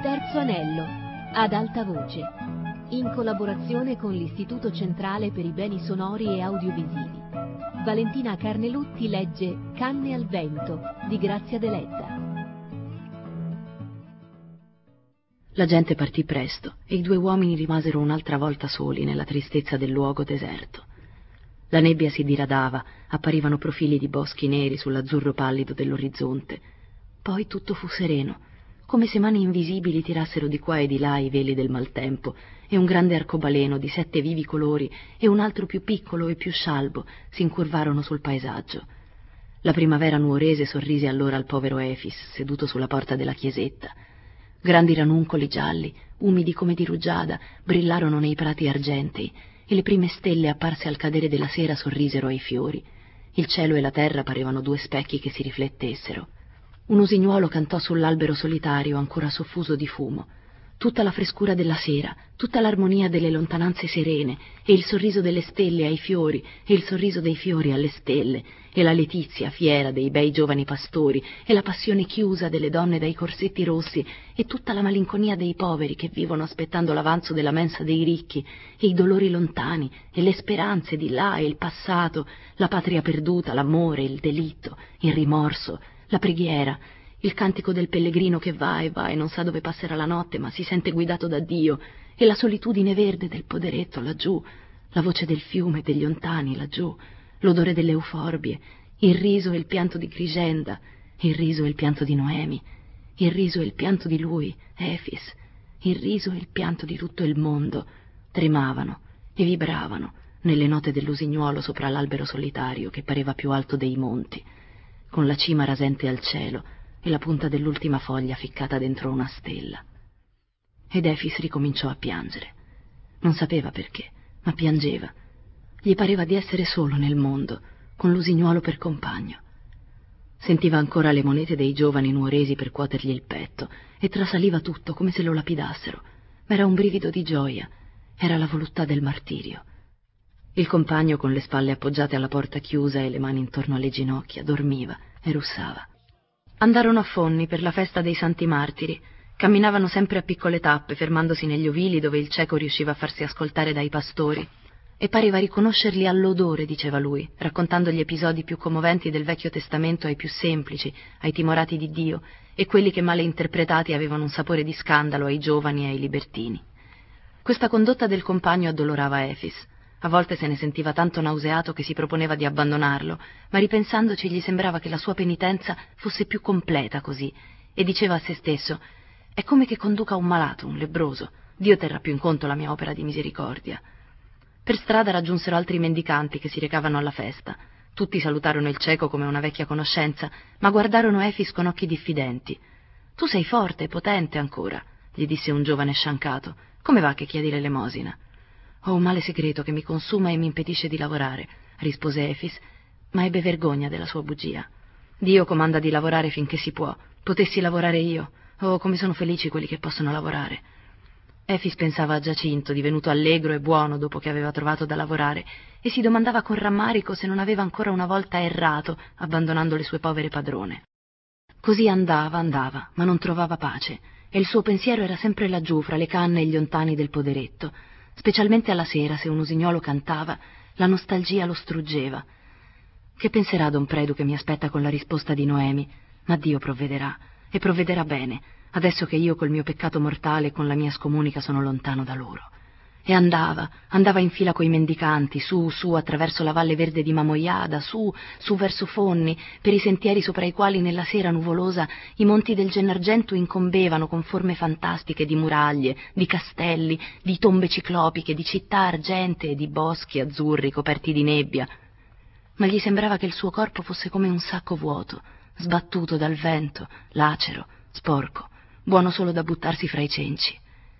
Terzo anello, ad alta voce, in collaborazione con l'Istituto Centrale per i Beni Sonori e Audiovisivi. Valentina Carnelutti legge Canne al vento di Grazia Deledda. La gente partì presto e i due uomini rimasero un'altra volta soli nella tristezza del luogo deserto. La nebbia si diradava, apparivano profili di boschi neri sull'azzurro pallido dell'orizzonte. Poi tutto fu sereno, come se mani invisibili tirassero di qua e di là i veli del maltempo, e un grande arcobaleno di 7 vivi colori e un altro più piccolo e più scialbo si incurvarono sul paesaggio. La primavera nuorese sorrise allora al povero Efis, seduto sulla porta della chiesetta. Grandi ranuncoli gialli, umidi come di rugiada, brillarono nei prati argentei, e le prime stelle apparse al cadere della sera sorrisero ai fiori. Il cielo e la terra parevano 2 specchi che si riflettessero. Un usignuolo cantò sull'albero solitario ancora soffuso di fumo. Tutta la frescura della sera, tutta l'armonia delle lontananze serene, e il sorriso delle stelle ai fiori, e il sorriso dei fiori alle stelle, e la letizia fiera dei bei giovani pastori, e la passione chiusa delle donne dai corsetti rossi, e tutta la malinconia dei poveri che vivono aspettando l'avanzo della mensa dei ricchi, e i dolori lontani, e le speranze di là e il passato, la patria perduta, l'amore, il delitto, il rimorso, la preghiera, il cantico del pellegrino che va e non sa dove passerà la notte, ma si sente guidato da Dio, e la solitudine verde del poderetto laggiù, la voce del fiume e degli ontani laggiù, l'odore delle euforbie, il riso e il pianto di Grigenda, il riso e il pianto di Noemi, il riso e il pianto di lui, Efis, il riso e il pianto di tutto il mondo, tremavano e vibravano nelle note dell'usignuolo sopra l'albero solitario che pareva più alto dei monti, con la cima rasente al cielo e la punta dell'ultima foglia ficcata dentro una stella. Ed Efis ricominciò a piangere. Non sapeva perché, ma piangeva. Gli pareva di essere solo nel mondo, con l'usignuolo per compagno. Sentiva ancora le monete dei giovani nuoresi per cuotergli il petto, e trasaliva tutto come se lo lapidassero, ma era un brivido di gioia, era la voluttà del martirio. Il compagno, con le spalle appoggiate alla porta chiusa e le mani intorno alle ginocchia, dormiva e russava. Andarono a Fonni per la festa dei Santi Martiri. Camminavano sempre a piccole tappe, fermandosi negli ovili dove il cieco riusciva a farsi ascoltare dai pastori, e pareva riconoscerli all'odore, diceva lui, raccontando gli episodi più commoventi del Vecchio Testamento ai più semplici, ai timorati di Dio, e quelli che male interpretati avevano un sapore di scandalo ai giovani e ai libertini. Questa condotta del compagno addolorava Efis. A volte se ne sentiva tanto nauseato che si proponeva di abbandonarlo, ma ripensandoci gli sembrava che la sua penitenza fosse più completa così, e diceva a se stesso: «È come che conduca un malato, un lebbroso. Dio terrà più in conto la mia opera di misericordia». Per strada raggiunsero altri mendicanti che si recavano alla festa. Tutti salutarono il cieco come una vecchia conoscenza, ma guardarono Efis con occhi diffidenti. «Tu sei forte e potente ancora», gli disse un giovane sciancato. «Come va che chiedi l'elemosina?» «Ho un male segreto che mi consuma e mi impedisce di lavorare», rispose Efis, ma ebbe vergogna della sua bugia. «Dio comanda di lavorare finché si può. Potessi lavorare io. Oh, come sono felici quelli che possono lavorare». Efis pensava a Giacinto, divenuto allegro e buono dopo che aveva trovato da lavorare, e si domandava con rammarico se non aveva ancora una volta errato, abbandonando le sue povere padrone. Così andava, ma non trovava pace, e il suo pensiero era sempre laggiù fra le canne e gli ontani del poderetto. Specialmente alla sera, se un usignolo cantava, la nostalgia lo struggeva. Che penserà don Predu che mi aspetta con la risposta di Noemi? Ma Dio provvederà, e provvederà bene, adesso che io col mio peccato mortale e con la mia scomunica sono lontano da loro. E andava in fila coi mendicanti, su, attraverso la valle verde di Mamoiada, su verso Fonni, per i sentieri sopra i quali nella sera nuvolosa i monti del Gennargentu incombevano con forme fantastiche di muraglie, di castelli, di tombe ciclopiche, di città argentee, di boschi azzurri coperti di nebbia. Ma gli sembrava che il suo corpo fosse come un sacco vuoto, sbattuto dal vento, lacero, sporco, buono solo da buttarsi fra i cenci.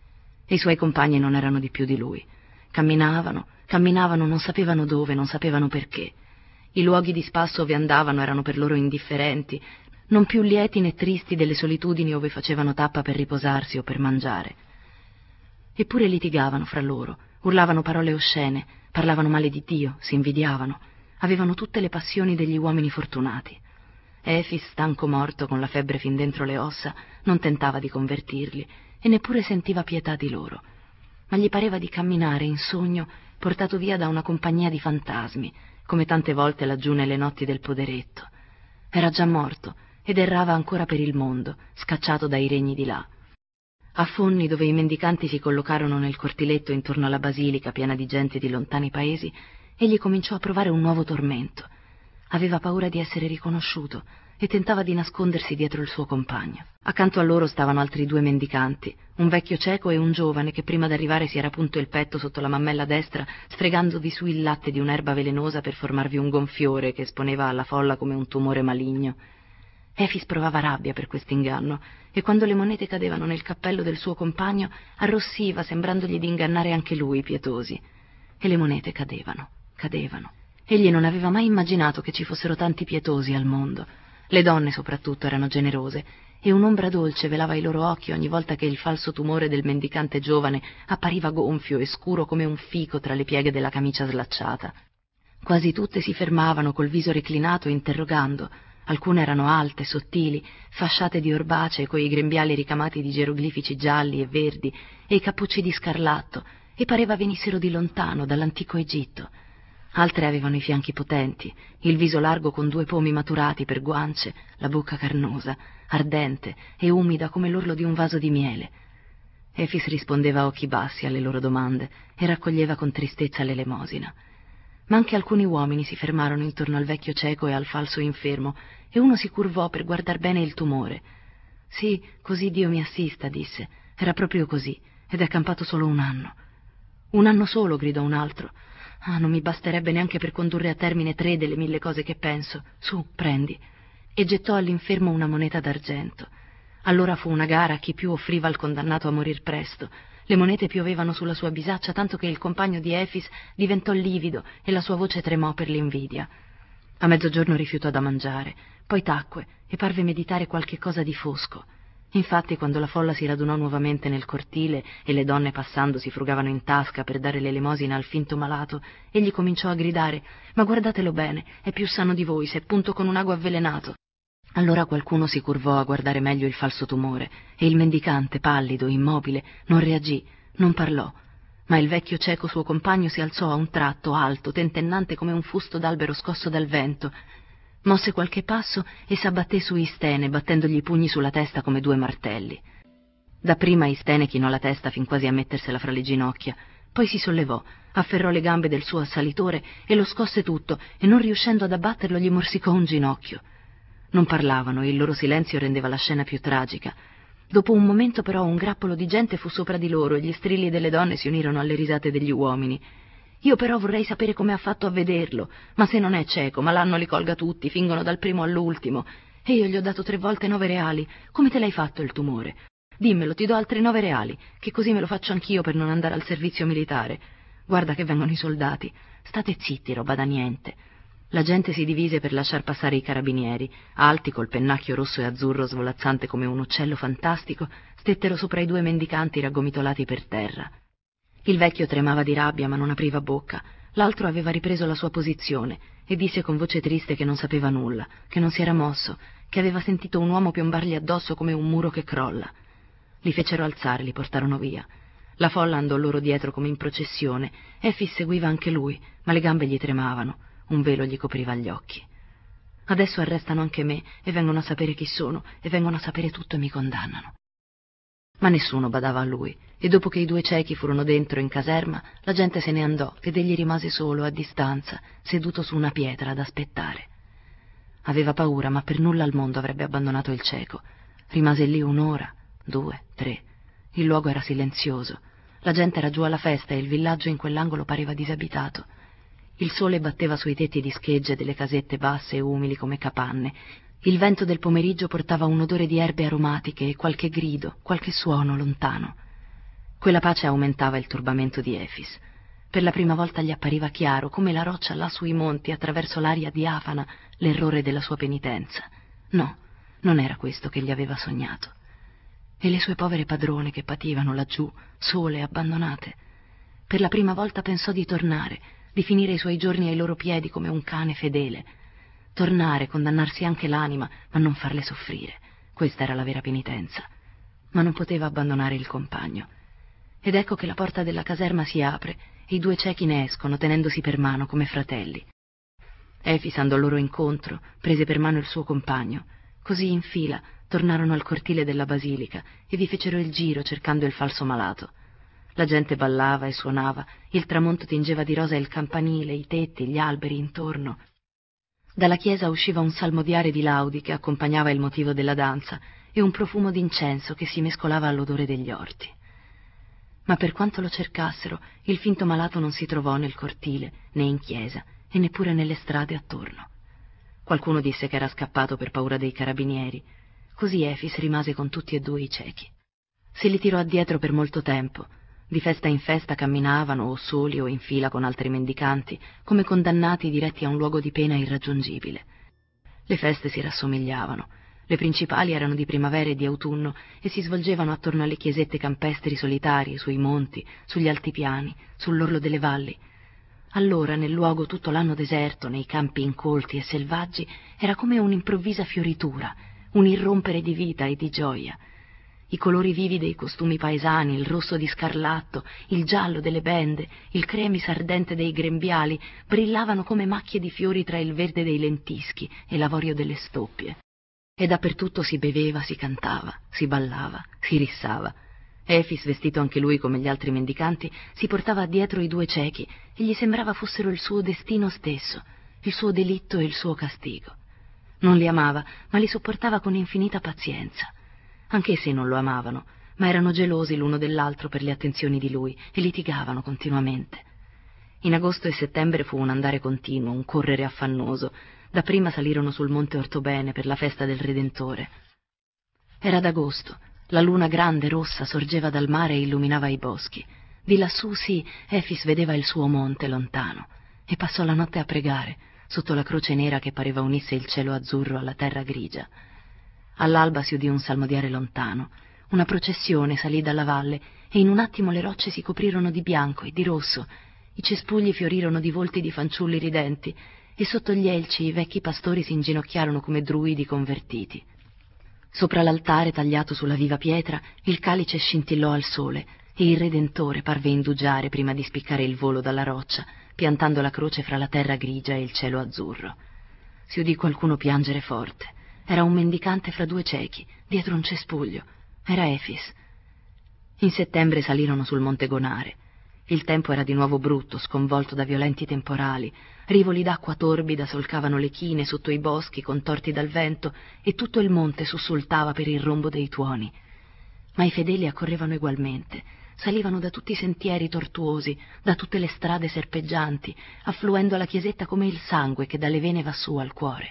E i suoi compagni non erano di più di lui. Camminavano, non sapevano dove, non sapevano perché. I luoghi di spasso ove andavano erano per loro indifferenti, non più lieti né tristi delle solitudini ove facevano tappa per riposarsi o per mangiare. Eppure litigavano fra loro, urlavano parole oscene, parlavano male di Dio, si invidiavano, avevano tutte le passioni degli uomini fortunati. Efis, stanco morto, con la febbre fin dentro le ossa, non tentava di convertirli e neppure sentiva pietà di loro, ma gli pareva di camminare in sogno, portato via da una compagnia di fantasmi, come tante volte laggiù nelle notti del poderetto. Era già morto ed errava ancora per il mondo, scacciato dai regni di là. A Fonni, dove i mendicanti si collocarono nel cortiletto intorno alla basilica piena di gente di lontani paesi, egli cominciò a provare un nuovo tormento. Aveva paura di essere riconosciuto e tentava di nascondersi dietro il suo compagno. Accanto a loro stavano altri 2 mendicanti, un vecchio cieco e un giovane che prima d'arrivare si era punto il petto sotto la mammella destra, sfregandovi su il latte di un'erba velenosa per formarvi un gonfiore che esponeva alla folla come un tumore maligno. Efis provava rabbia per quest'inganno e quando le monete cadevano nel cappello del suo compagno arrossiva, sembrandogli di ingannare anche lui, i pietosi. E le monete cadevano. Egli non aveva mai immaginato che ci fossero tanti pietosi al mondo. Le donne soprattutto erano generose e un'ombra dolce velava i loro occhi ogni volta che il falso tumore del mendicante giovane appariva gonfio e scuro come un fico tra le pieghe della camicia slacciata. Quasi tutte si fermavano col viso reclinato interrogando. Alcune erano alte, sottili, fasciate di orbacee coi grembiali ricamati di geroglifici gialli e verdi e i cappucci di scarlatto, e pareva venissero di lontano, dall'antico Egitto. Altre avevano i fianchi potenti, il viso largo con 2 pomi maturati per guance, la bocca carnosa, ardente e umida come l'orlo di un vaso di miele. Efis rispondeva a occhi bassi alle loro domande e raccoglieva con tristezza l'elemosina. Ma anche alcuni uomini si fermarono intorno al vecchio cieco e al falso infermo, e uno si curvò per guardar bene il tumore. «Sì, così Dio mi assista», disse. «Era proprio così, ed è campato solo 1 anno». «1 anno solo», gridò un altro. «Ah, non mi basterebbe neanche per condurre a termine 3 delle 1000 cose che penso. Su, prendi». E gettò all'infermo una moneta d'argento. Allora fu una gara a chi più offriva al condannato a morir presto. Le monete piovevano sulla sua bisaccia tanto che il compagno di Efis diventò livido e la sua voce tremò per l'invidia. A mezzogiorno rifiutò da mangiare, poi tacque e parve meditare qualche cosa di fosco. Infatti, quando la folla si radunò nuovamente nel cortile e le donne passando si frugavano in tasca per dare l'elemosina al finto malato, egli cominciò a gridare: «Ma guardatelo bene, è più sano di voi, s'è punto con un ago avvelenato». Allora qualcuno si curvò a guardare meglio il falso tumore e il mendicante, pallido, immobile, non reagì, non parlò. Ma il vecchio cieco suo compagno si alzò a un tratto, alto, tentennante come un fusto d'albero scosso dal vento. Mosse qualche passo e s'abbatté su Istene, battendogli i pugni sulla testa come 2 martelli. Dapprima Istene chinò la testa fin quasi a mettersela fra le ginocchia, poi si sollevò, afferrò le gambe del suo assalitore e lo scosse tutto, e non riuscendo ad abbatterlo gli morsicò un ginocchio. Non parlavano e il loro silenzio rendeva la scena più tragica. Dopo un momento però un grappolo di gente fu sopra di loro e gli strilli delle donne si unirono alle risate degli uomini. «Io però vorrei sapere come ha fatto a vederlo, ma se non è cieco, malanno li colga tutti, fingono dal primo all'ultimo. E io gli ho dato 3 volte 9 reali, come te l'hai fatto il tumore? Dimmelo, ti do altri 9 reali, che così me lo faccio anch'io per non andare al servizio militare. Guarda che vengono i soldati, state zitti, roba da niente». La gente si divise per lasciar passare i carabinieri, alti col pennacchio rosso e azzurro svolazzante come un uccello fantastico, stettero sopra i 2 mendicanti raggomitolati per terra. Il vecchio tremava di rabbia ma non apriva bocca, l'altro aveva ripreso la sua posizione e disse con voce triste che non sapeva nulla, che non si era mosso, che aveva sentito un uomo piombargli addosso come un muro che crolla. Li fecero alzare, li portarono via. La folla andò loro dietro come in processione, Efis seguiva anche lui, ma le gambe gli tremavano. Un velo gli copriva gli occhi. «Adesso arrestano anche me e vengono a sapere chi sono e vengono a sapere tutto e mi condannano». Ma nessuno badava a lui e dopo che i 2 ciechi furono dentro in caserma, la gente se ne andò ed egli rimase solo a distanza, seduto su una pietra ad aspettare. Aveva paura, ma per nulla al mondo avrebbe abbandonato il cieco. Rimase lì 1 ora, 2, 3. Il luogo era silenzioso. La gente era giù alla festa e il villaggio in quell'angolo pareva disabitato. Il sole batteva sui tetti di schegge delle casette basse e umili come capanne. Il vento del pomeriggio portava un odore di erbe aromatiche e qualche grido, qualche suono lontano. Quella pace aumentava il turbamento di Efis. Per la prima volta gli appariva chiaro, come la roccia là sui monti, attraverso l'aria diafana, l'errore della sua penitenza. No, non era questo che gli aveva sognato. E le sue povere padrone che pativano laggiù, sole, abbandonate. Per la prima volta pensò di tornare, di finire i suoi giorni ai loro piedi come un cane fedele. tornare, condannarsi anche l'anima, ma non farle soffrire. Questa era la vera penitenza. Ma non poteva abbandonare il compagno. Ed ecco che la porta della caserma si apre e i due ciechi ne escono, tenendosi per mano come fratelli. Efis andò loro incontro, prese per mano il suo compagno. Così in fila tornarono al cortile della basilica e vi fecero il giro cercando il falso malato. La gente ballava e suonava, il tramonto tingeva di rosa il campanile, i tetti, gli alberi intorno. Dalla chiesa usciva un salmodiare di laudi che accompagnava il motivo della danza e un profumo d'incenso che si mescolava all'odore degli orti. Ma per quanto lo cercassero, il finto malato non si trovò nel cortile, né in chiesa, e neppure nelle strade attorno. Qualcuno disse che era scappato per paura dei carabinieri. Così Efis rimase con tutti e due i ciechi. Se li tirò addietro per molto tempo. Di festa in festa camminavano, o soli o in fila con altri mendicanti, come condannati diretti a un luogo di pena irraggiungibile. Le feste si rassomigliavano. Le principali erano di primavera e di autunno e si svolgevano attorno alle chiesette campestri solitarie, sui monti, sugli altipiani, sull'orlo delle valli. Allora, nel luogo tutto l'anno deserto, nei campi incolti e selvaggi, era come un'improvvisa fioritura, un irrompere di vita e di gioia. I colori vivi dei costumi paesani, il rosso di scarlatto, il giallo delle bende, il cremis ardente dei grembiali, brillavano come macchie di fiori tra il verde dei lentischi e l'avorio delle stoppie. E dappertutto si beveva, si cantava, si ballava, si rissava. Efis, vestito anche lui come gli altri mendicanti, si portava dietro i due ciechi e gli sembrava fossero il suo destino stesso, il suo delitto e il suo castigo. Non li amava, ma li sopportava con infinita pazienza. Anch'essi non lo amavano, ma erano gelosi l'uno dell'altro per le attenzioni di lui e litigavano continuamente. In agosto e settembre fu un andare continuo, un correre affannoso. Dapprima salirono sul monte Ortobene per la festa del Redentore. Era d'agosto, la luna grande rossa sorgeva dal mare e illuminava i boschi. Di lassù sì, Efis vedeva il suo monte lontano e passò la notte a pregare, sotto la croce nera che pareva unisse il cielo azzurro alla terra grigia. All'alba si udì un salmodiare lontano. Una processione salì dalla valle e in un attimo le rocce si coprirono di bianco e di rosso. I cespugli fiorirono di volti di fanciulli ridenti e sotto gli elci i vecchi pastori si inginocchiarono come druidi convertiti. Sopra l'altare tagliato sulla viva pietra il calice scintillò al sole e il Redentore parve indugiare prima di spiccare il volo dalla roccia, piantando la croce fra la terra grigia e il cielo azzurro. Si udì qualcuno piangere forte. Era un mendicante fra due ciechi, dietro un cespuglio. Era Efis. In settembre salirono sul monte Gonare. Il tempo era di nuovo brutto, sconvolto da violenti temporali. Rivoli d'acqua torbida solcavano le chine sotto i boschi contorti dal vento e tutto il monte sussultava per il rombo dei tuoni. Ma i fedeli accorrevano egualmente, salivano da tutti i sentieri tortuosi, da tutte le strade serpeggianti, affluendo alla chiesetta come il sangue che dalle vene va su al cuore.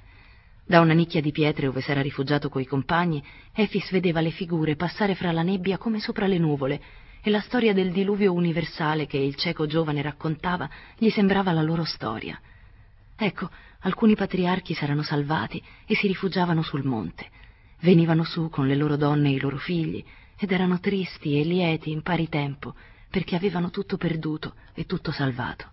Da una nicchia di pietre ove s'era rifugiato coi compagni, Efis vedeva le figure passare fra la nebbia come sopra le nuvole, e la storia del diluvio universale che il cieco giovane raccontava gli sembrava la loro storia. Ecco, alcuni patriarchi s'erano salvati e si rifugiavano sul monte. Venivano su con le loro donne e i loro figli, ed erano tristi e lieti in pari tempo, perché avevano tutto perduto e tutto salvato.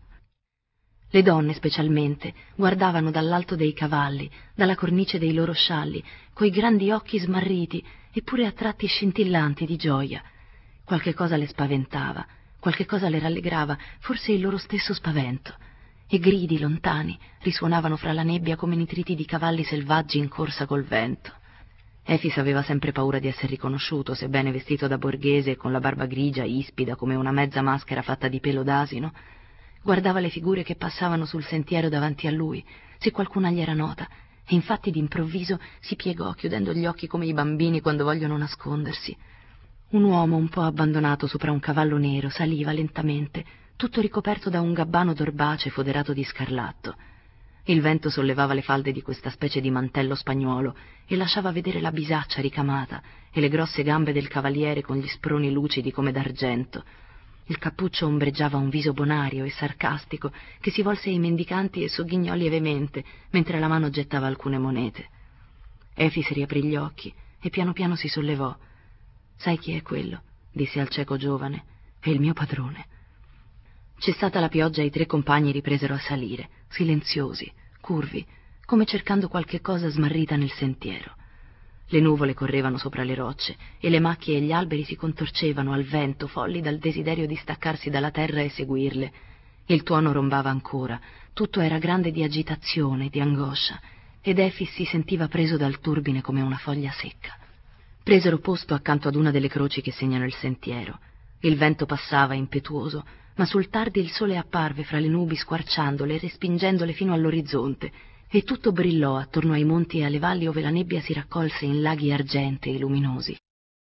Le donne, specialmente, guardavano dall'alto dei cavalli, dalla cornice dei loro scialli, coi grandi occhi smarriti, eppure a tratti scintillanti di gioia. Qualche cosa le spaventava, qualche cosa le rallegrava, forse il loro stesso spavento. E gridi lontani risuonavano fra la nebbia come nitriti di cavalli selvaggi in corsa col vento. Efis aveva sempre paura di essere riconosciuto, sebbene vestito da borghese e con la barba grigia, ispida come una mezza maschera fatta di pelo d'asino. Guardava le figure che passavano sul sentiero davanti a lui, se qualcuna gli era nota, e infatti d'improvviso si piegò, chiudendo gli occhi come i bambini quando vogliono nascondersi. Un uomo un po' abbandonato sopra un cavallo nero saliva lentamente, tutto ricoperto da un gabbano d'orbace foderato di scarlatto. Il vento sollevava le falde di questa specie di mantello spagnuolo e lasciava vedere la bisaccia ricamata e le grosse gambe del cavaliere con gli sproni lucidi come d'argento. Il cappuccio ombreggiava un viso bonario e sarcastico che si volse ai mendicanti e sogghignò lievemente mentre la mano gettava alcune monete. Efis riaprì gli occhi e piano piano si sollevò. «Sai chi è quello?» disse al cieco giovane. «È il mio padrone». Cessata la pioggia, i tre compagni ripresero a salire, silenziosi, curvi, come cercando qualche cosa smarrita nel sentiero. Le nuvole correvano sopra le rocce e le macchie e gli alberi si contorcevano al vento, folli dal desiderio di staccarsi dalla terra e seguirle. Il tuono rombava ancora, tutto era grande di agitazione, di angoscia, ed Efix si sentiva preso dal turbine come una foglia secca. Presero posto accanto ad una delle croci che segnano il sentiero. Il vento passava impetuoso, ma sul tardi il sole apparve fra le nubi squarciandole e respingendole fino all'orizzonte, e tutto brillò attorno ai monti e alle valli ove la nebbia si raccolse in laghi argentei luminosi.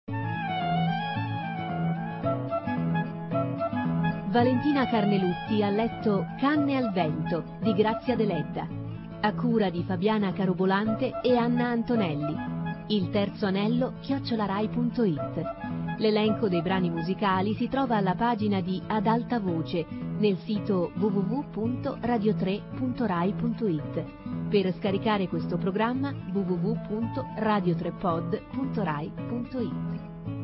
Valentina Carnelutti ha letto Canne al vento di Grazia Deledda, a cura di Fabiana Carobolante e Anna Antonelli. Il terzo anello @rai.it. L'elenco dei brani musicali si trova alla pagina di Ad alta voce nel sito www.radio3.rai.it. Per scaricare questo programma www.radio3pod.rai.it.